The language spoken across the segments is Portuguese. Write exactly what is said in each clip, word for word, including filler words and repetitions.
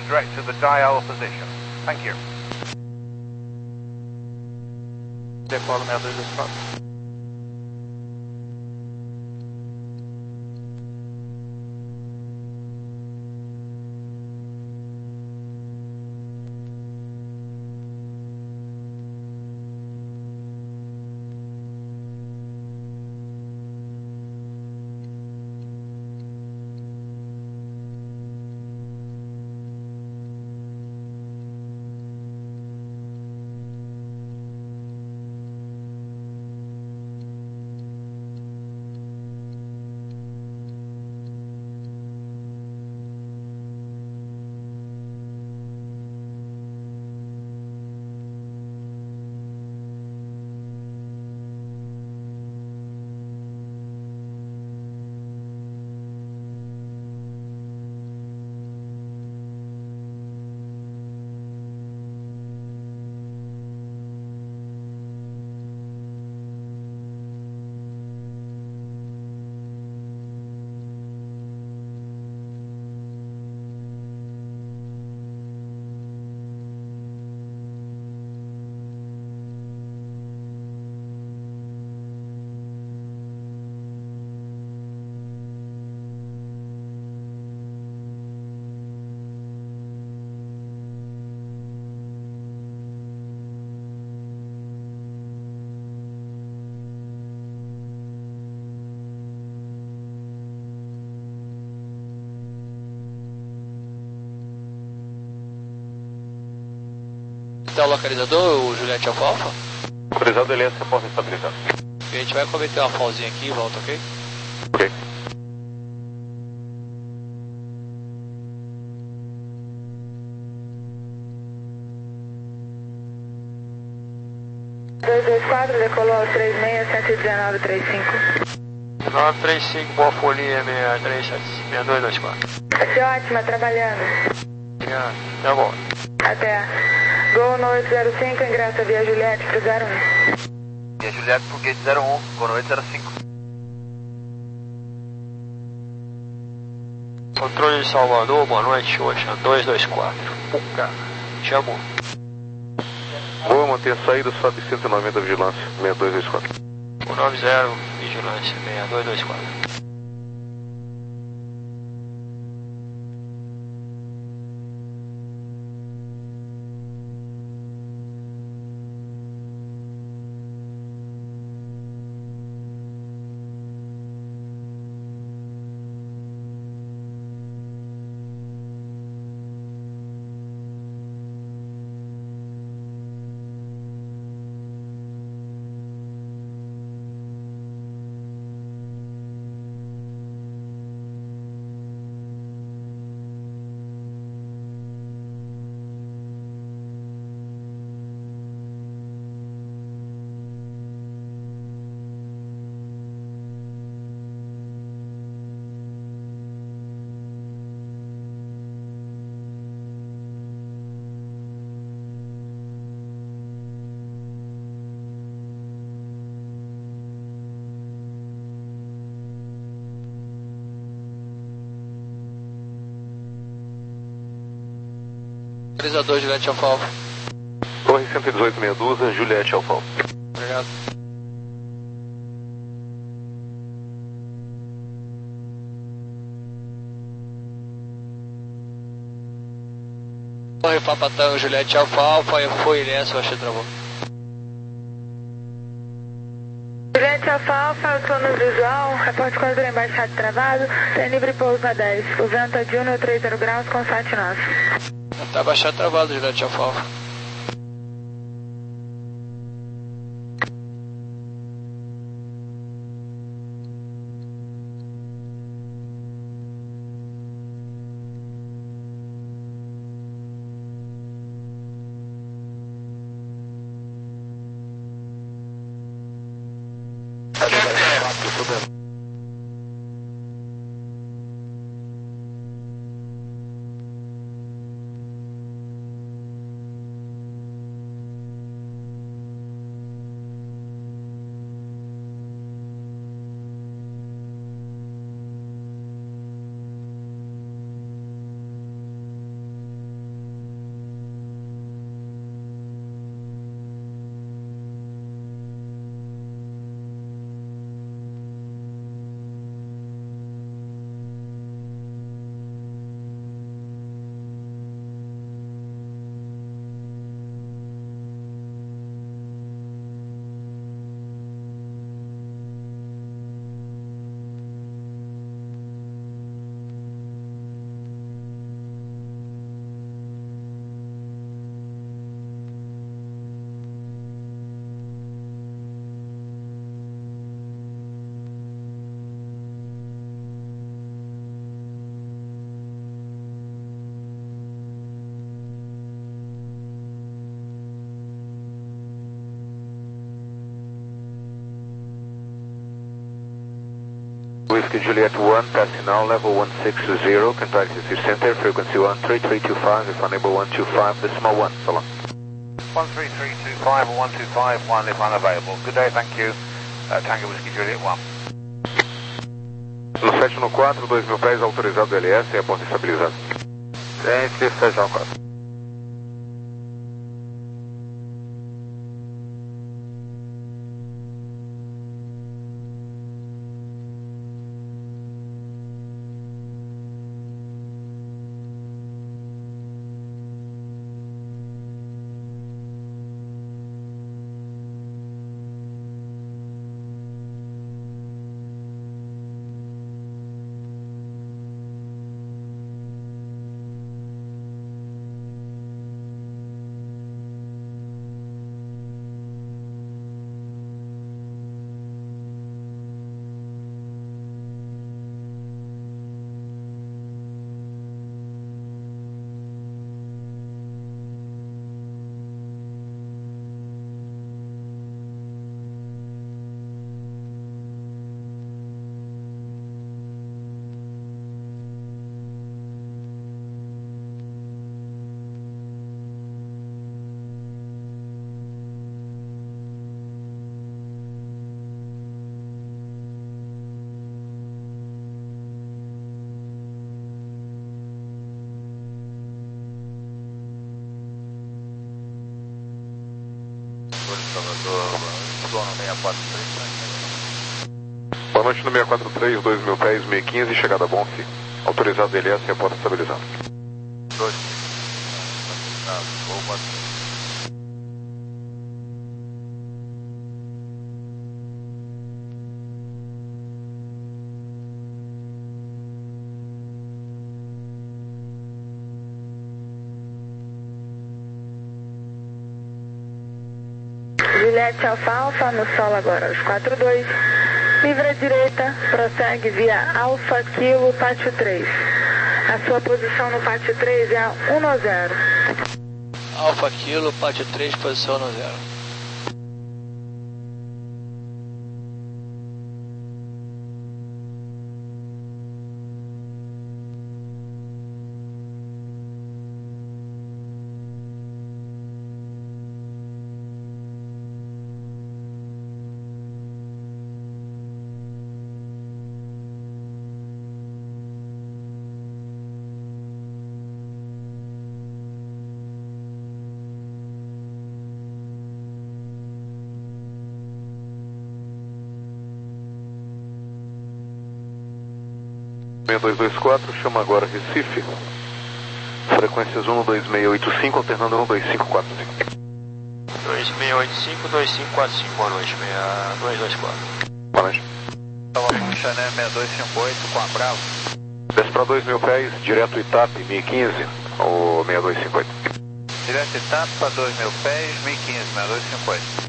direct to the dial position. Thank you. Decolo seis dois dois quatro. Tá o localizador, o Juliette Alfa Alfa? Localizado, L S, reporta estabilizado. A gente vai cometer uma pausinha aqui e volta, ok? Ok. dois dois quatro, decolou três seis, cento e dezenove, trinta e cinco. nove três cinco, boa folia, seis três sete, seis dois dois quatro. Vai ser ótima, trabalhando. Obrigado, tá bom. Até. Gol no oito zero cinco, ingresso via Juliette pro zero um. Via Juliette pro gate zero um, gol no oito zero cinco. Controle de Salvador, boa noite, Ocean dois dois quatro. Puca, chamou. Vou manter a saída, sobe cento e noventa, vigilância, seis dois dois quatro. cento e noventa, vigilância, seis dois dois quatro. Localizador, Juliette Alfa Alfa. Torre cento e dezoito, meia dúzia, Juliette Alfa Alfa. Obrigado. Torre Papatão, Juliette Alfa Alfa, foi Ilhéus, eu achei travou. Juliette Alfa Alfa, eu estou no visual, reporte quadro embaixado travado, tem livre pouso na dez. O vento é de um trinta e zero graus, constate nosso. Tá baixado travado, Juliette Alfa Alfa. Whiskey Juliet one, passing now, level one six zero, contact City Center, frequency one three three two five, if unable one two five, decimal one, so long. one three three two five or one two five one if unavailable. Good day, thank you. Uh, Tango Whiskey Juliet one. No sete no quatro, dois mil pés, autorizado do L S e a porta estabilizada. Ciência sete no quatro. Boa noite no seis quatro três, dois mil pés, mil e quinze, chegada a Bonfi. Autorizado D L S e a porta estabilizada. dois. Juliette Alfa Alfa no solo agora, os quatro dois. Livre à direita, prossegue via Alfa Kilo Pátio três. A sua posição no Pátio três é a um no zero. Alfa Kilo, Pátio três, posição no zero. seis dois dois quatro, chama agora Recife. Frequências um dois seis oito cinco, alternando um dois cinco quatro cinco. dois seis oito cinco, dois cinco quatro cinco, boa noite, seis dois dois quatro. Boa noite. Estava com Chanel seis dois cinco oito com a Bravo. Desce para dois mil pés, direto Itape, mil e quinze, ou seis dois cinco oito. Direto Itape para dois mil pés, mil e quinze, seis dois cinco oito.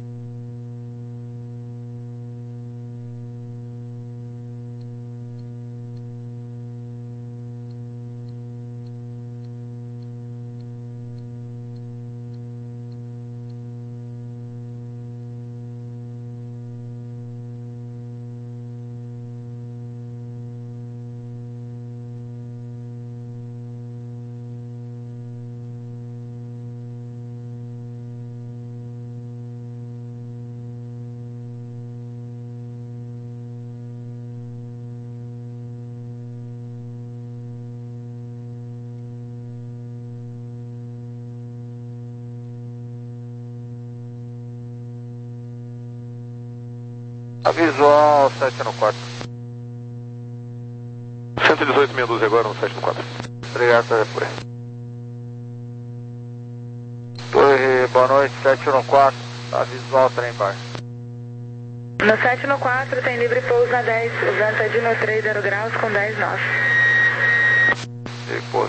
Visual sete no quatro. cento e dezoito, meia dúzia agora no sete no quatro. Obrigado, depois. Torre, boa noite, sete no quatro. Tá visual, trem baixo. No sete no quatro tem livre pouso na dez, o vento é de no três zero graus com dez nós. E pouso.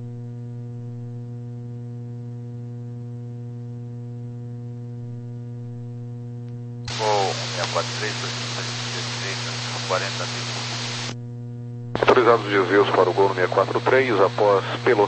Autorizados desvios para o gol no seis quatro três, após pelo.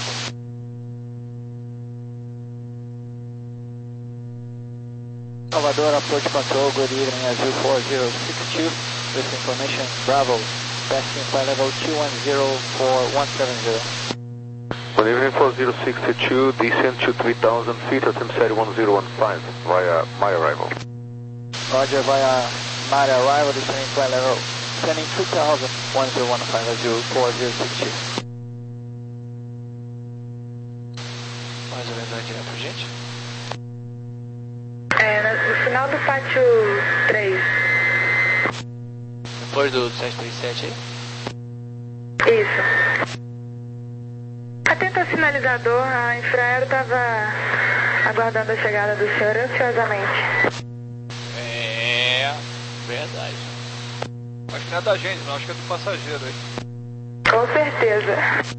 Nova Salvador, approach control, good evening, Azul four zero six two, with information, Bravo, passing flight level two one zero four one seven zero. Good evening, four zero six two, descent to three thousand feet, attempt set one zero one five, via my arrival. Roger, via my arrival, descending flight level, sending two thousand, one zero one five, Azul four zero six two. Mais ou menos aqui, né, pra gente? É, no final do pátio três. Depois do sete três sete aí? Isso. Atento ao sinalizador, a Infraero estava aguardando a chegada do senhor ansiosamente. É, verdade. Acho que não é da gente, não, acho que é do passageiro aí. Com certeza.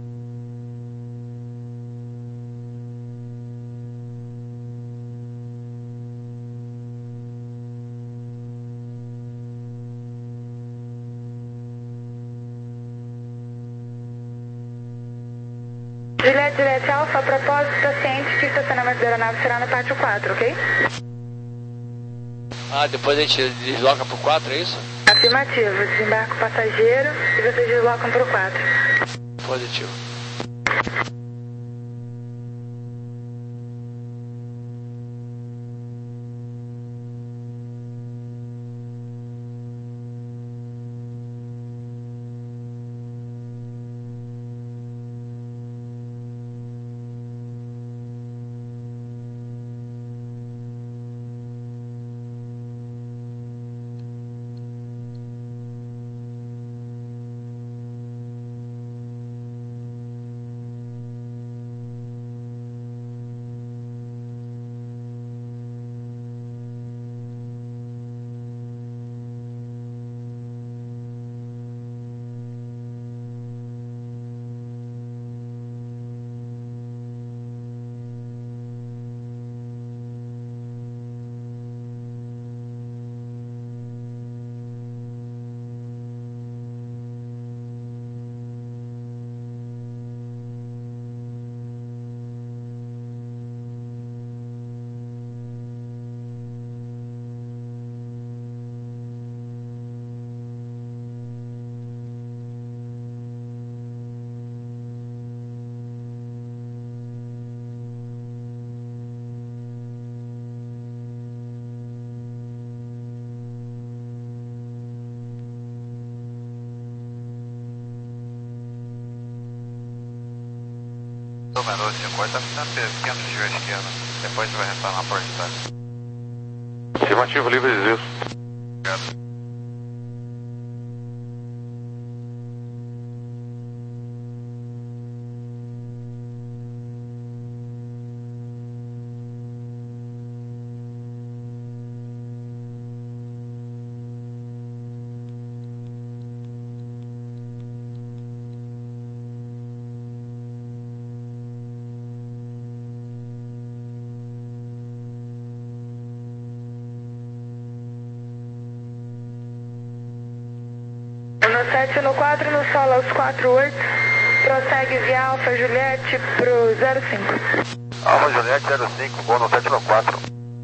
Juliette, Juliette Alfa, a propósito, está ciente que o estacionamento da aeronave será no pátio quatro, ok? Ah, depois a gente desloca pro quatro, é isso? Afirmativo, desembarca o passageiro e vocês deslocam pro quatro. Positivo. Menor cinquenta, está ficando quinhentos de à esquerda. Depois você vai retornar na porta de trás. Afirmativo, livre de isso. Obrigado. No sete no quatro, no solo aos quatro oito, prossegue via Alfa Juliette pro zero cinco. Alfa Juliette zero cinco, voo no sete no quatro.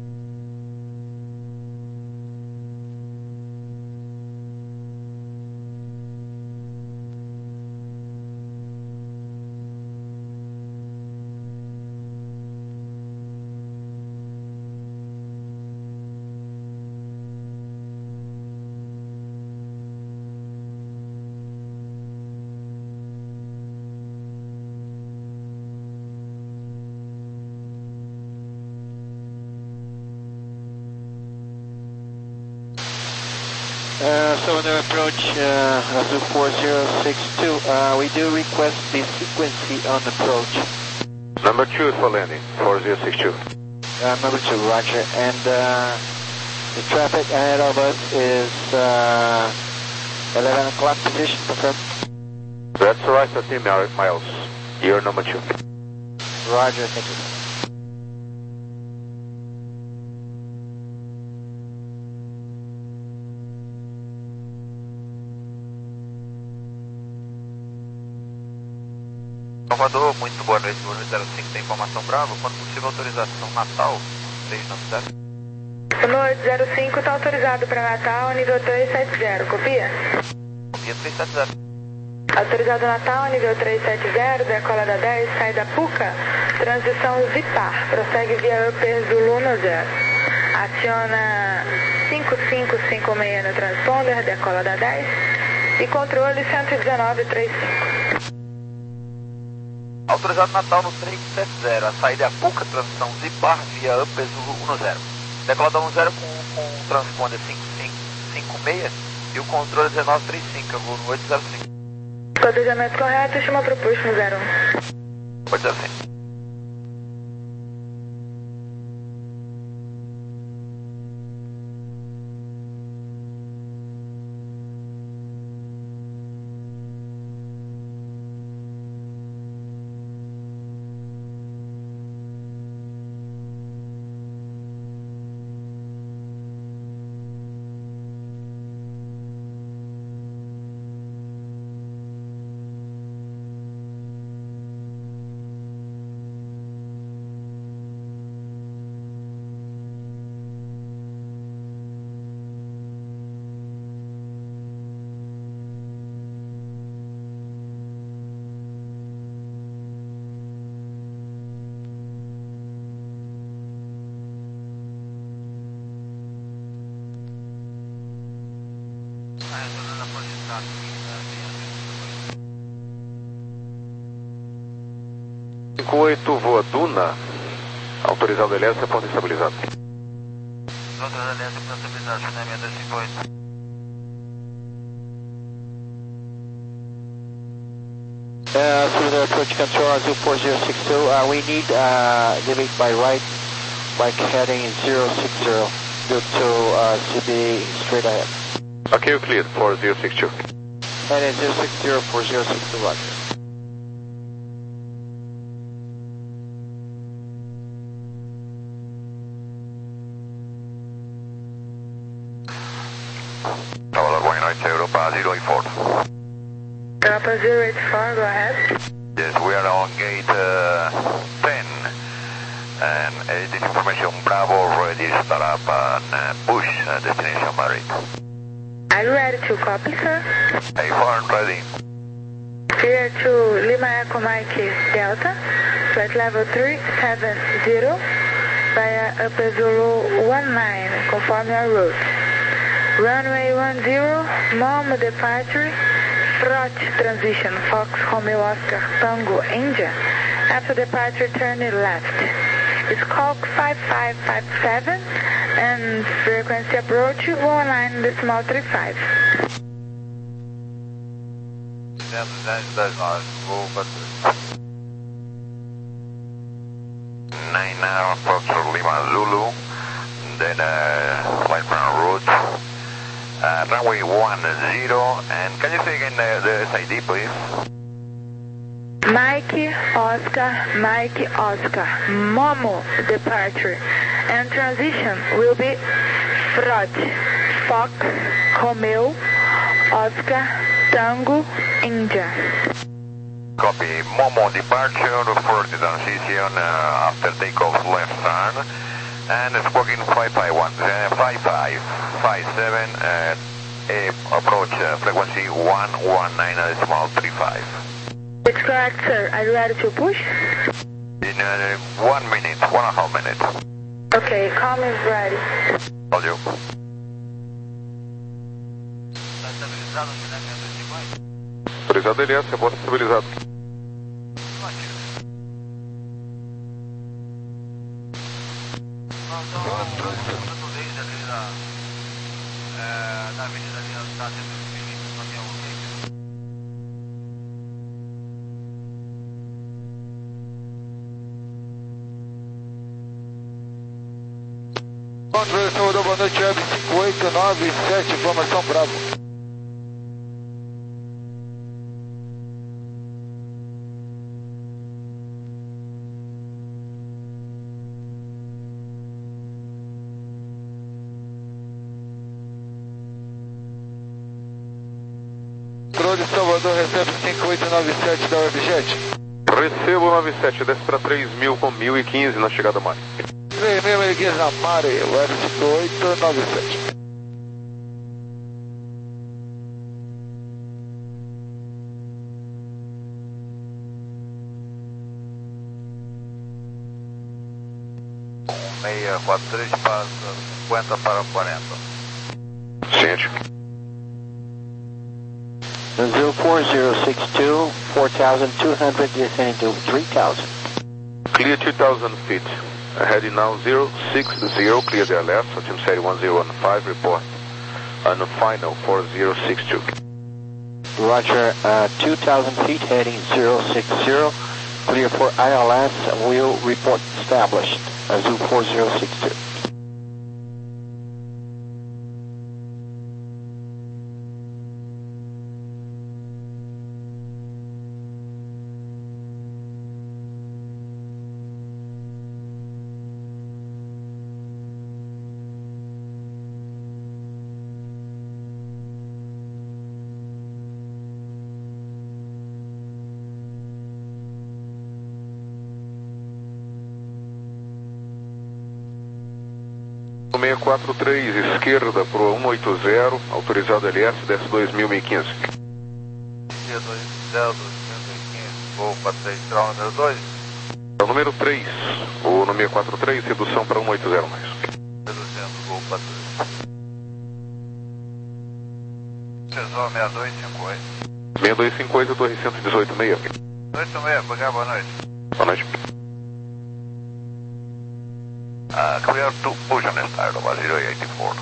Uh, so on the approach, uh, Azul four zero six two, uh, we do request the frequency on approach. Number two for landing, four zero six two. Uh, number two, roger. And uh, the traffic ahead of us is uh, eleven o'clock position, confirmed? That's right, thirteen miles. You're number two. Roger, thank you. Salvador, muito boa noite, zero cinco tem informação Bravo, quando possível autorização Natal, três nove zero. Noite zero cinco está autorizado para Natal, nível três sete zero, copia? Copia três sete zero. Autorizado Natal, nível três sete zero, decola da dez, sai da Puca, transição Zipar, prossegue via Upper Zulu no zero. Aciona cinco cinco cinco seis no transponder, decola da dez e controle cento e dezenove trinta e cinco. Autorizado Natal no três sete zero, a saída é a Puca, transição Zipar via Upper Zulu um zero. Decola da um zero com, com o transponder cinco cinco cinco seis e o controle dezenove trinta e cinco, eu vou no oito zero cinco. Codejamento correto, estima proposto no zero um. oito zero cinco. cinco oito voa Duna, autorizado L S, ponto estabilizado. Autorizado L S, ponto estabilizado, finalmente cinco oito. Uh, through the approach control Azul four zero six two, uh, we need uh, limit by right, bike heading zero six zero, due to uh, C B straight ahead. Okay, cleared, four zero six two. And then zero six zero, four zero six two, roger. Tower one noite, Europa zero eight four. Europa zero eight four, go ahead. Yes, we are on gate uh, ten. And uh, this information, Bravo ready, start up and uh, push uh, destination Madrid. Are you ready to copy, sir? A four ready. Clear to Lima Echo Mike Delta, flight level three seven zero, via Upper Zulu one nine, conform your route. Runway one zero, Momo departure, Frot transition, Fox Romeo Oscar Tango India. After departure, turn left. Squawk five five five seven and frequency approach one nine decimal three five. nine now, approach Lima Zulu, then uh, flight plan route. Uh, runway one zero, and can you say again the, the S I D, please? Mike Oscar, Mike Oscar, Momo departure, and transition will be Frot, Fox, Romeo, Oscar, Tango, India. Copy, Momo departure for the transition uh, after takeoff left turn. And it's working five five one, uh, five five five seven, uh, uh, approach uh, frequency one one nine decimal three five. It's correct, sir. Are you ready to push? In uh, one minute, one and a half minutes. Okay, calm is ready. Told you. Autorizado L S, reporte estabilizado. Na avenida ali, está tendo um Felipe, no avião, ok? Controle, Salvador, boa noite, Web cinco oito nove sete, informação Bravo. Controle, Salvador, recebe cinco oito nove sete da Webjet. Recebo nove sete, desce para três mil com mil e quinze na chegada mais. três mil miliguinhos na Mari, o L cinco oito nove sete. seis quatro três passa cinquenta para quarenta. Ciente. zero four zero six two, four thousand two hundred, descending to three thousand. Clear two thousand feet. Heading now zero six zero, clear the left, Team Series one zero one five, report. And final four zero six two. Roger, uh, two thousand feet, heading zero six zero, clear for I L S, wheel report established, Azul four zero six two. seis quatro três, esquerda pro um oito zero, autorizado L S, desce dois mil e quinze. dois zero, dois mil e quinze, voo para três, grau número dois. É o número três, o no seis quatro três, redução para um oito zero mais. Reduzindo, voo para três. Cesar seis dois cinco oito. seis dois cinco oito, torre cento e dezoito meia. oito seis, pagar, boa noite. Boa noite. Uh, clear to Ocean Start over zero eight four.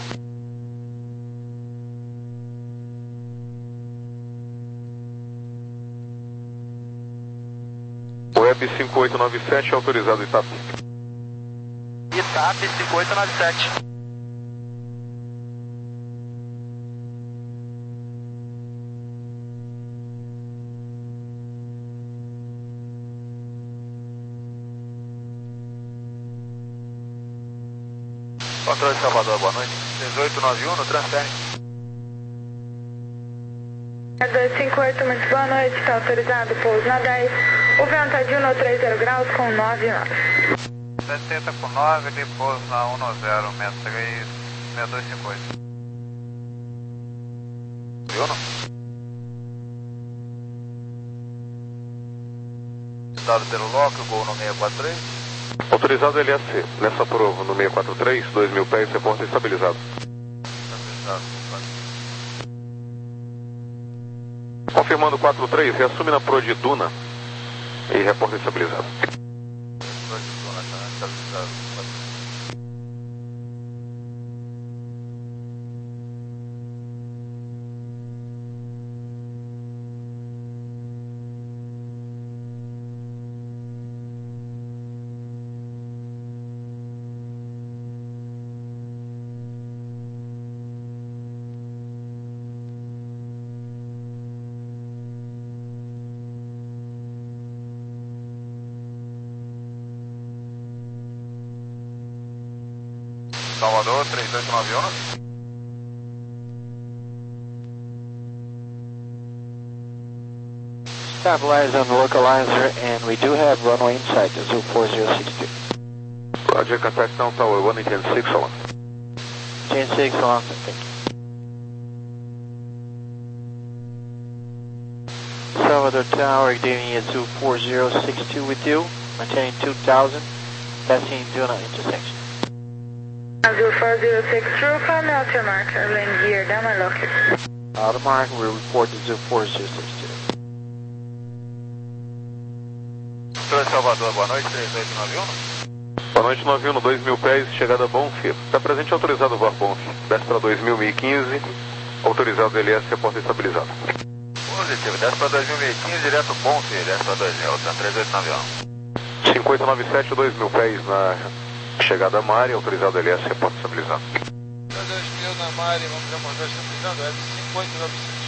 Web cinco oito nove sete, autorizado Itap. Itap cinco oito nove sete. Controle de Salvador, boa noite. dezoito nove um no transfere. dois cinco oito, muito boa noite, está autorizado pouso na dez. O vento está de um três zero graus com nove nove. setenta com nove, depois na um zero, seis três, seis dois cinco oito. Viu não? Estado pelo loco, gol no seis quatro três. Autorizado L S, nessa prova no seis quatro três, dois mil pés, reporte estabilizado. Estabilizado, Confirmando quatro três, reassume na Pro de Duna e reporte estabilizado. estabilizado. Salvador, três dois nove um. Stabilize on localizer, and we do have runway in sight, Azul four zero six two. Roger, contact down tower one eight six, so on. ten six, long, thank you. Salvador Tower, giving Azul four zero six two with you, maintaining two thousand, passing Duna intersection. Azul four zero six two, come out your marker, land gear, down my locket. Out of mark, we report Azul four zero six two. Salvador, boa noite, três oito nove um. Boa noite, nove um no dois mil pés, chegada Bonfim. Está presente autorizado o V A R Bonfim. Desce para dois mil e quinze, autorizado L S, reporte estabilizado. Positivo, desce para dois mil e quinze, direto Bonfim, desce para dois mil, três oito nove um. cinco oito nove sete, dois mil pés na chegada Mari, autorizado L S, reporte estabilizado. dois mil na Mari, vamos demonstrar estabilizando, é cinco oito nove sete.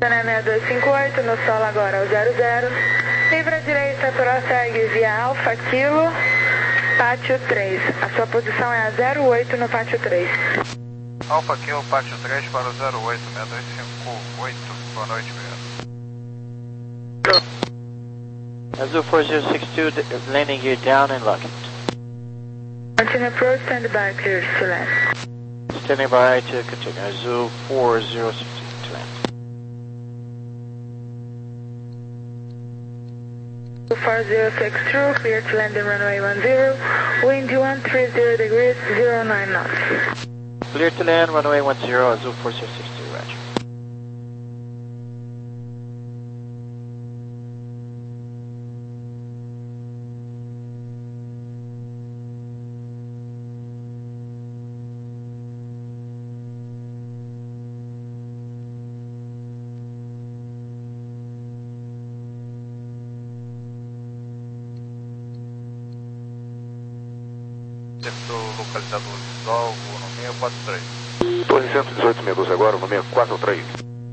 seis dois cinco oito, no solo agora ao zero zero. Livre à direita, prossegue via Alfa Kilo, pátio três. A sua posição é a zero oito no pátio três. Alfa Kilo, pátio três para o zero oito, seis dois cinco oito. Boa noite, obrigado. Azul four zero six two, landing gear down and lock it. Continue approach, stand by, clear to land. Standing by to continue. Azul four zero six two to land. four zero six two, clear to land in runway one zero, wind one three zero degrees, zero nine knots. Clear to land, runway one zero, Azul four zero six two, roger. Localizador visual, vou no seis quatro três. Torre cento e dezoito, sessenta e doze agora, no seis quatro três.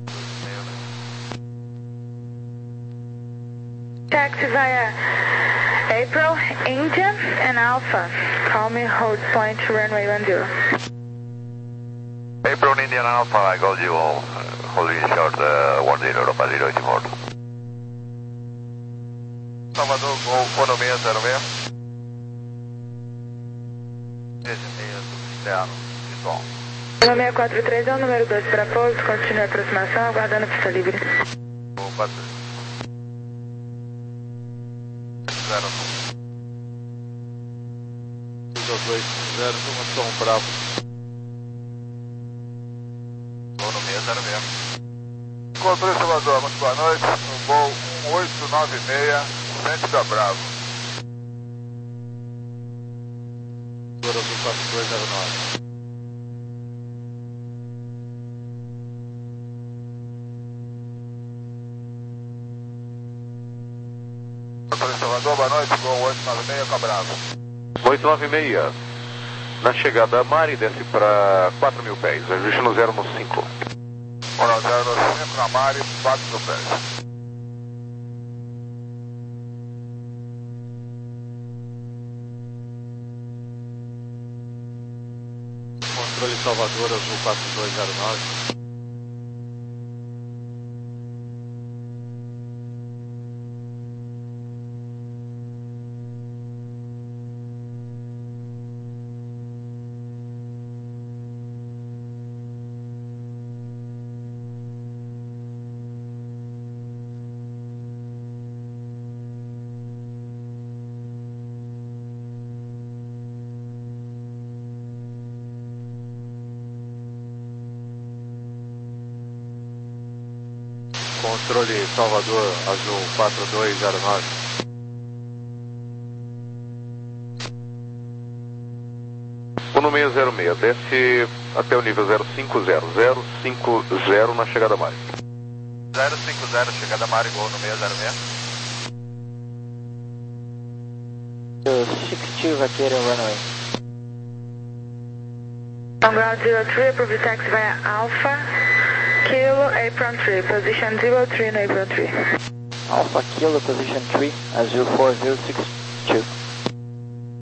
Taxi via April, India and Alpha. Call me, hold point, runway one zero. April, Indian Alpha, I got you all, uh, holding short uh, one zero, Europa zero, Timor. Salvador, vou, vou no seis zero seis. Externo, visual. No seis quatro três é o número dois para pouso, continue a aproximação, aguardando pista livre. Vou bater. Zero. dois zero, uma som bravo. Vou no seis zero seis. Controle Salvador, muito boa noite. No voo um oito nove seis, centro da Bravo. Azul quatro dois zero nove. Controle Salvador, boa noite, voo oito nove seis, Cabravo. oito nove seis. Na chegada a Mari, desce para quatro mil pés, ajuste no zero no cinco. Olá, zero no cinco, na Mari, quatro mil pés. Controle Salvador, Azul quatro dois zero nove. Controle Salvador, Azul quatro dois zero nove. O no seis zero seis, desce até o nível zero cinco zero, zero cinco zero na chegada a Mari. zero cinco zero, chegada a Mari, gol no seis zero seis. six two, vacating runway. On ground zero three, approve taxi via Alpha Kilo, apron three, position zero three in apron three. Alpha Kilo, position three, Azul four zero six two.